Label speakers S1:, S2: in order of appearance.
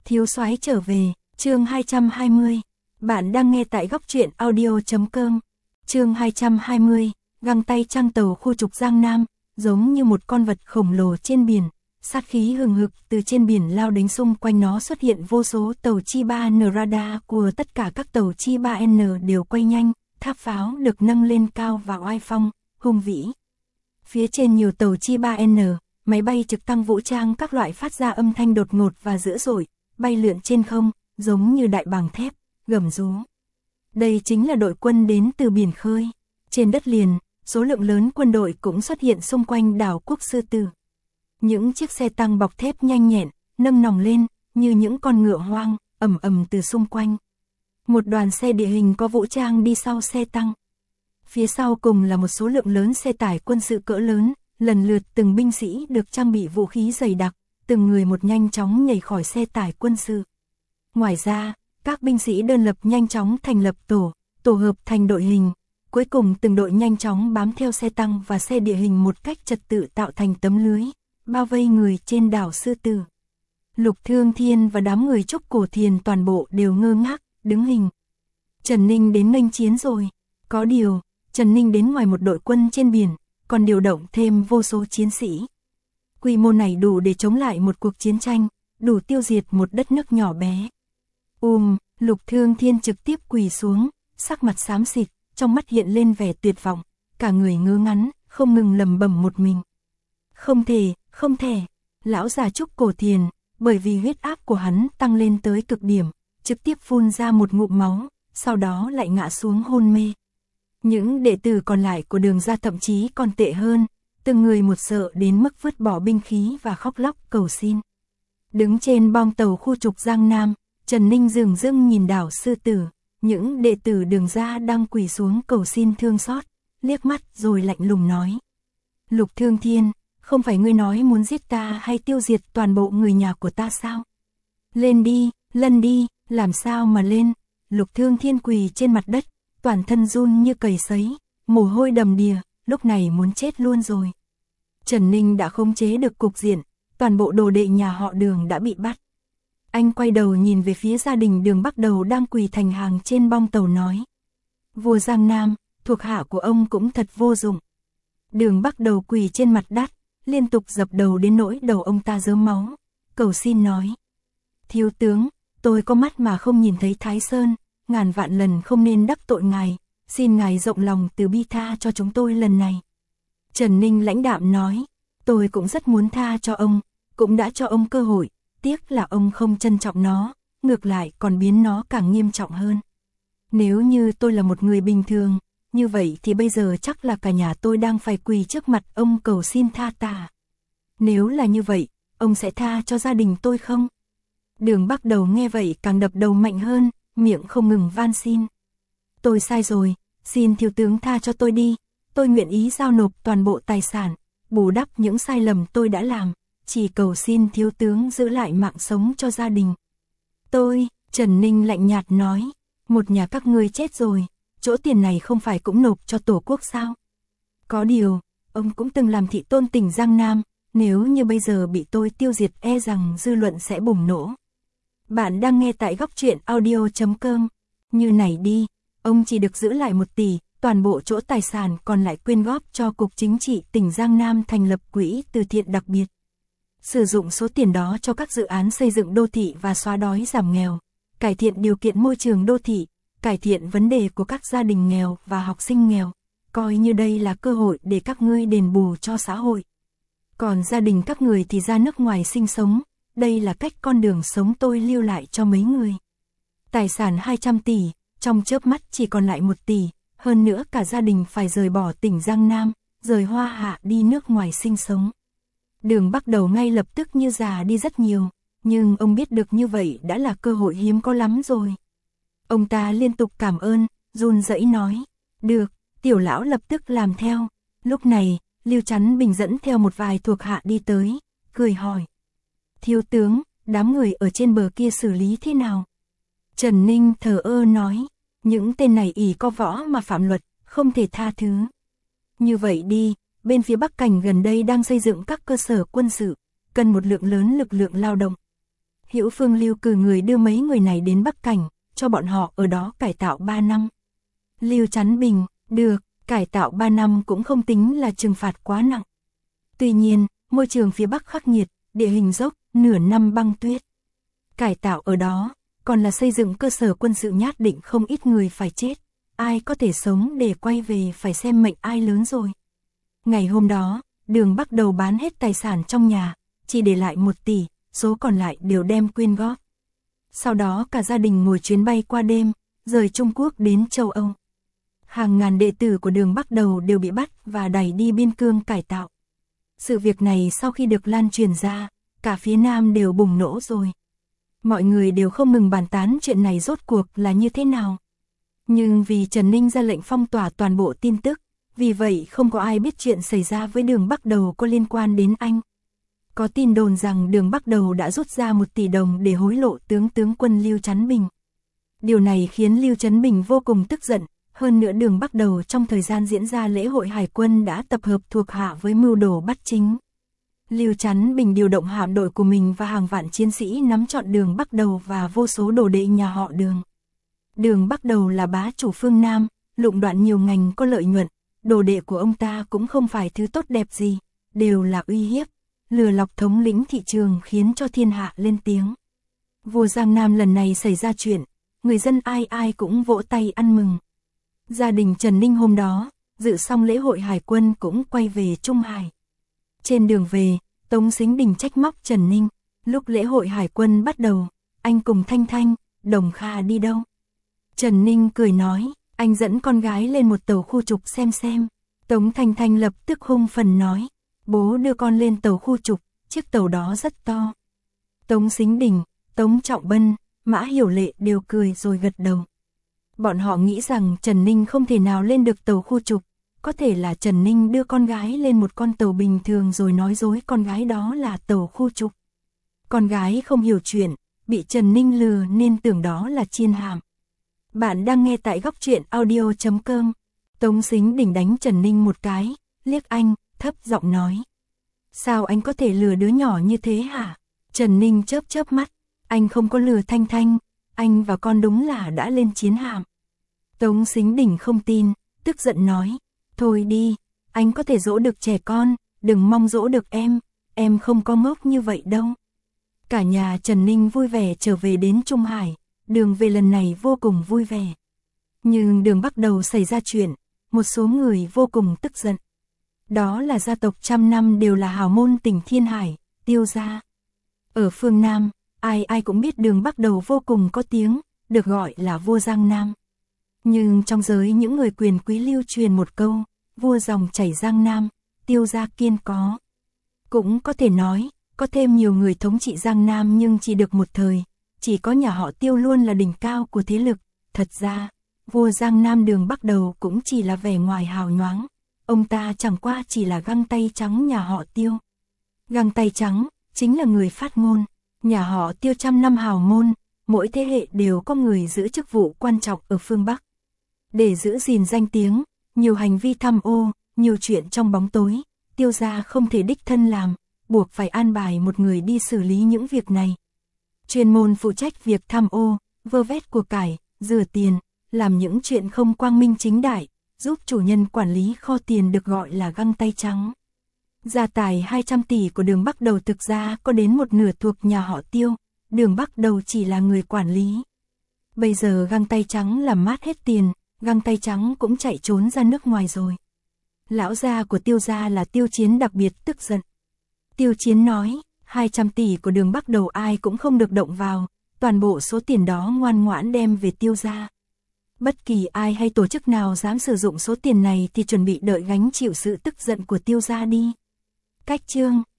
S1: Thiếu soái trở về, chương 220. Bạn đang nghe tại góc truyện audio.com. Chương 220, găng tay trăng tàu khu trục Giang Nam, giống như một con vật khổng lồ trên biển, sát khí hừng hực từ trên biển lao đến, xung quanh nó xuất hiện vô số tàu chi 3N, radar của tất cả các tàu chi 3N đều quay nhanh, tháp pháo được nâng lên cao và oai phong, hùng vĩ. Phía trên nhiều tàu chi 3N, máy bay trực thăng vũ trang các loại phát ra âm thanh đột ngột và dữ dội, bay lượn trên không, giống như đại bàng thép, gầm rú. Đây chính là đội quân đến từ biển khơi. Trên đất liền, số lượng lớn quân đội cũng xuất hiện xung quanh đảo Quốc Sư Tử. Những chiếc xe tăng bọc thép nhanh nhẹn, nâng nòng lên, như những con ngựa hoang, ầm ầm từ xung quanh. Một đoàn xe địa hình có vũ trang đi sau xe tăng. Phía sau cùng là một số lượng lớn xe tải quân sự cỡ lớn, lần lượt từng binh sĩ được trang bị vũ khí dày đặc, từng người một nhanh chóng nhảy khỏi xe tải quân sự. Ngoài ra, các binh sĩ đơn lập nhanh chóng thành lập tổ hợp thành đội hình, cuối cùng từng đội nhanh chóng bám theo xe tăng và xe địa hình một cách trật tự tạo thành tấm lưới, bao vây người trên đảo Sư Tử. Lục Thương Thiên và đám người Trúc Cổ Thiền toàn bộ đều ngơ ngác, đứng hình. Trần Ninh đến nghênh chiến rồi. Có điều, Trần Ninh đến ngoài một đội quân trên biển, còn điều động thêm vô số chiến sĩ. Quy mô này đủ để chống lại một cuộc chiến tranh, đủ tiêu diệt một đất nước nhỏ bé. Lục Thương Thiên trực tiếp quỳ xuống, sắc mặt xám xịt, trong mắt hiện lên vẻ tuyệt vọng, cả người ngơ ngắn, không ngừng lẩm bẩm một mình. Không thể, lão già Trúc Cổ Thiền, bởi vì huyết áp của hắn tăng lên tới cực điểm, trực tiếp phun ra một ngụm máu, sau đó lại ngã xuống hôn mê. Những đệ tử còn lại của Đường gia thậm chí còn tệ hơn, từng người một sợ đến mức vứt bỏ binh khí và khóc lóc cầu xin. Đứng trên bong tàu khu trục Giang Nam, Trần Ninh dửng dưng nhìn đảo Sư Tử, những đệ tử Đường gia đang quỳ xuống cầu xin thương xót, liếc mắt rồi lạnh lùng nói. Lục Thương Thiên, không phải ngươi nói muốn giết ta hay tiêu diệt toàn bộ người nhà của ta sao? Lên đi, lăn đi, làm sao mà lên? Lục Thương Thiên quỳ trên mặt đất, toàn thân run như cầy sấy, mồ hôi đầm đìa, lúc này muốn chết luôn rồi. Trần Ninh đã khống chế được cục diện, toàn bộ đồ đệ nhà họ Đường đã bị bắt. Anh quay đầu nhìn về phía gia đình Đường Bắc Đầu đang quỳ thành hàng trên bong tàu nói. Vua Giang Nam, thuộc hạ của ông cũng thật vô dụng. Đường Bắc Đầu quỳ trên mặt đất, liên tục dập đầu đến nỗi đầu ông ta rớm máu, cầu xin nói. Thiếu tướng, tôi có mắt mà không nhìn thấy Thái Sơn, ngàn vạn lần không nên đắc tội ngài, xin ngài rộng lòng từ bi tha cho chúng tôi lần này. Trần Ninh lãnh đạm nói, tôi cũng rất muốn tha cho ông, cũng đã cho ông cơ hội, tiếc là ông không trân trọng nó, ngược lại còn biến nó càng nghiêm trọng hơn. Nếu như tôi là một người bình thường, như vậy thì bây giờ chắc là cả nhà tôi đang phải quỳ trước mặt ông cầu xin tha ta. Nếu là như vậy, ông sẽ tha cho gia đình tôi không? Đường Bắc Đầu nghe vậy càng đập đầu mạnh hơn, miệng không ngừng van xin. Tôi sai rồi, xin thiếu tướng tha cho tôi đi, tôi nguyện ý giao nộp toàn bộ tài sản, bù đắp những sai lầm tôi đã làm, chỉ cầu xin thiếu tướng giữ lại mạng sống cho gia đình. Trần Ninh lạnh nhạt nói, một nhà các ngươi chết rồi, chỗ tiền này không phải cũng nộp cho tổ quốc sao? Có điều, ông cũng từng làm thị tôn tỉnh Giang Nam, nếu như bây giờ bị tôi tiêu diệt e rằng dư luận sẽ bùng nổ. Bạn đang nghe tại góc truyện audio.com. Như này đi, ông chỉ được giữ lại 1 tỷ, toàn bộ chỗ tài sản còn lại quyên góp cho Cục Chính trị tỉnh Giang Nam thành lập quỹ từ thiện đặc biệt. Sử dụng số tiền đó cho các dự án xây dựng đô thị và xóa đói giảm nghèo, cải thiện điều kiện môi trường đô thị, cải thiện vấn đề của các gia đình nghèo và học sinh nghèo, coi như đây là cơ hội để các ngươi đền bù cho xã hội. Còn gia đình các người thì ra nước ngoài sinh sống, đây là cách con đường sống tôi lưu lại cho mấy người. Tài sản 200 tỷ, trong chớp mắt chỉ còn lại 1 tỷ, hơn nữa cả gia đình phải rời bỏ tỉnh Giang Nam, rời Hoa Hạ đi nước ngoài sinh sống. Đường Bắc Đầu ngay lập tức như già đi rất nhiều, nhưng ông biết được như vậy đã là cơ hội hiếm có lắm rồi. Ông ta liên tục cảm ơn, run rẩy nói, được, tiểu lão lập tức làm theo. Lúc này, Lưu Chắn Bình dẫn theo một vài thuộc hạ đi tới, cười hỏi. Thiếu tướng, đám người ở trên bờ kia xử lý thế nào? Trần Ninh thờ ơ nói, những tên này ỷ có võ mà phạm luật, không thể tha thứ. Như vậy đi, bên phía Bắc Cảnh gần đây đang xây dựng các cơ sở quân sự, cần một lượng lớn lực lượng lao động. Hữu Phương Lưu cử người đưa mấy người này đến Bắc Cảnh, cho bọn họ ở đó cải tạo 3 năm. Lưu Chấn Bình, được, cải tạo 3 năm cũng không tính là trừng phạt quá nặng. Tuy nhiên, môi trường phía Bắc khắc nghiệt, địa hình dốc, nửa năm băng tuyết. Cải tạo ở đó, còn là xây dựng cơ sở quân sự nhát định không ít người phải chết. Ai có thể sống để quay về phải xem mệnh ai lớn rồi. Ngày hôm đó, Đường bắt đầu bán hết tài sản trong nhà, chỉ để lại 1 tỷ, số còn lại đều đem quyên góp. Sau đó cả gia đình ngồi chuyến bay qua đêm, rời Trung Quốc đến châu Âu. Hàng ngàn đệ tử của Đường bắt đầu đều bị bắt và đẩy đi biên cương cải tạo. Sự việc này sau khi được lan truyền ra, cả phía Nam đều bùng nổ rồi. Mọi người đều không ngừng bàn tán chuyện này rốt cuộc là như thế nào. Nhưng vì Trần Ninh ra lệnh phong tỏa toàn bộ tin tức, vì vậy không có ai biết chuyện xảy ra với Đường Bắc Đầu có liên quan đến anh. Có tin đồn rằng Đường Bắc Đầu đã rút ra 1 tỷ đồng để hối lộ tướng quân Lưu Chấn Bình. Điều này khiến Lưu Chấn Bình vô cùng tức giận, hơn nữa Đường Bắc Đầu trong thời gian diễn ra lễ hội hải quân đã tập hợp thuộc hạ với mưu đồ bắt chính. Lưu Chấn Bình điều động hạm đội của mình và hàng vạn chiến sĩ nắm trọn Đường Bắc Đầu và vô số đồ đệ nhà họ Đường. Đường Bắc Đầu là bá chủ phương Nam, lũng đoạn nhiều ngành có lợi nhuận, đồ đệ của ông ta cũng không phải thứ tốt đẹp gì, đều là uy hiếp, lừa lọc thống lĩnh thị trường khiến cho thiên hạ lên tiếng. Vua Giang Nam lần này xảy ra chuyện, người dân ai ai cũng vỗ tay ăn mừng. Gia đình Trần Ninh hôm đó, dự xong lễ hội hải quân cũng quay về Trung Hải. Trên đường về, Tống Sính Đình trách móc Trần Ninh, lúc lễ hội hải quân bắt đầu, anh cùng Thanh Thanh, Đồng Kha đi đâu? Trần Ninh cười nói, anh dẫn con gái lên một tàu khu trục xem. Tống Thanh Thanh lập tức hung phần nói, bố đưa con lên tàu khu trục, chiếc tàu đó rất to. Tống Sính Đình, Tống Trọng Bân, Mã Hiểu Lệ đều cười rồi gật đầu. Bọn họ nghĩ rằng Trần Ninh không thể nào lên được tàu khu trục, có thể là Trần Ninh đưa con gái lên một con tàu bình thường rồi nói dối con gái đó là tàu khu trục. Con gái không hiểu chuyện, bị Trần Ninh lừa nên tưởng đó là chiên hàm. Bạn đang nghe tại góc truyện audio.com. Tống Sính Đình đánh Trần Ninh một cái, liếc anh, thấp giọng nói. Sao anh có thể lừa đứa nhỏ như thế hả? Trần Ninh chớp chớp mắt, anh không có lừa Thanh Thanh, anh và con đúng là đã lên chiến hạm. Tống Sính Đình không tin, tức giận nói, thôi đi, anh có thể dỗ được trẻ con, đừng mong dỗ được em không có ngốc như vậy đâu. Cả nhà Trần Ninh vui vẻ trở về đến Trung Hải, đường về lần này vô cùng vui vẻ. Nhưng đường bắt đầu xảy ra chuyện, một số người vô cùng tức giận. Đó là gia tộc trăm năm đều là hào môn tỉnh Thiên Hải, Tiêu gia. Ở phương Nam, ai ai cũng biết đường bắt đầu vô cùng có tiếng, được gọi là vua Giang Nam. Nhưng trong giới những người quyền quý lưu truyền một câu, vua dòng chảy Giang Nam, Tiêu gia kiên có. Cũng có thể nói, có thêm nhiều người thống trị Giang Nam nhưng chỉ được một thời, chỉ có nhà họ Tiêu luôn là đỉnh cao của thế lực. Thật ra, vua Giang Nam Đường bắt đầu cũng chỉ là vẻ ngoài hào nhoáng, ông ta chẳng qua chỉ là găng tay trắng nhà họ Tiêu. Găng tay trắng, chính là người phát ngôn, nhà họ Tiêu trăm năm hào môn, mỗi thế hệ đều có người giữ chức vụ quan trọng ở phương Bắc. Để giữ gìn danh tiếng, nhiều hành vi tham ô, nhiều chuyện trong bóng tối, Tiêu gia không thể đích thân làm, buộc phải an bài một người đi xử lý những việc này. Chuyên môn phụ trách việc tham ô, vơ vét của cải, rửa tiền, làm những chuyện không quang minh chính đại, giúp chủ nhân quản lý kho tiền được gọi là găng tay trắng. Gia tài 200 tỷ của Đường Bắc Đầu thực ra có đến một nửa thuộc nhà họ Tiêu, Đường Bắc Đầu chỉ là người quản lý. Bây giờ găng tay trắng làm mát hết tiền, găng tay trắng cũng chạy trốn ra nước ngoài rồi. Lão gia của Tiêu gia là Tiêu Chiến đặc biệt tức giận. Tiêu Chiến nói, 200 tỷ của Đường Bắc Đầu ai cũng không được động vào, toàn bộ số tiền đó ngoan ngoãn đem về Tiêu gia. Bất kỳ ai hay tổ chức nào dám sử dụng số tiền này thì chuẩn bị đợi gánh chịu sự tức giận của Tiêu gia đi. Cách chương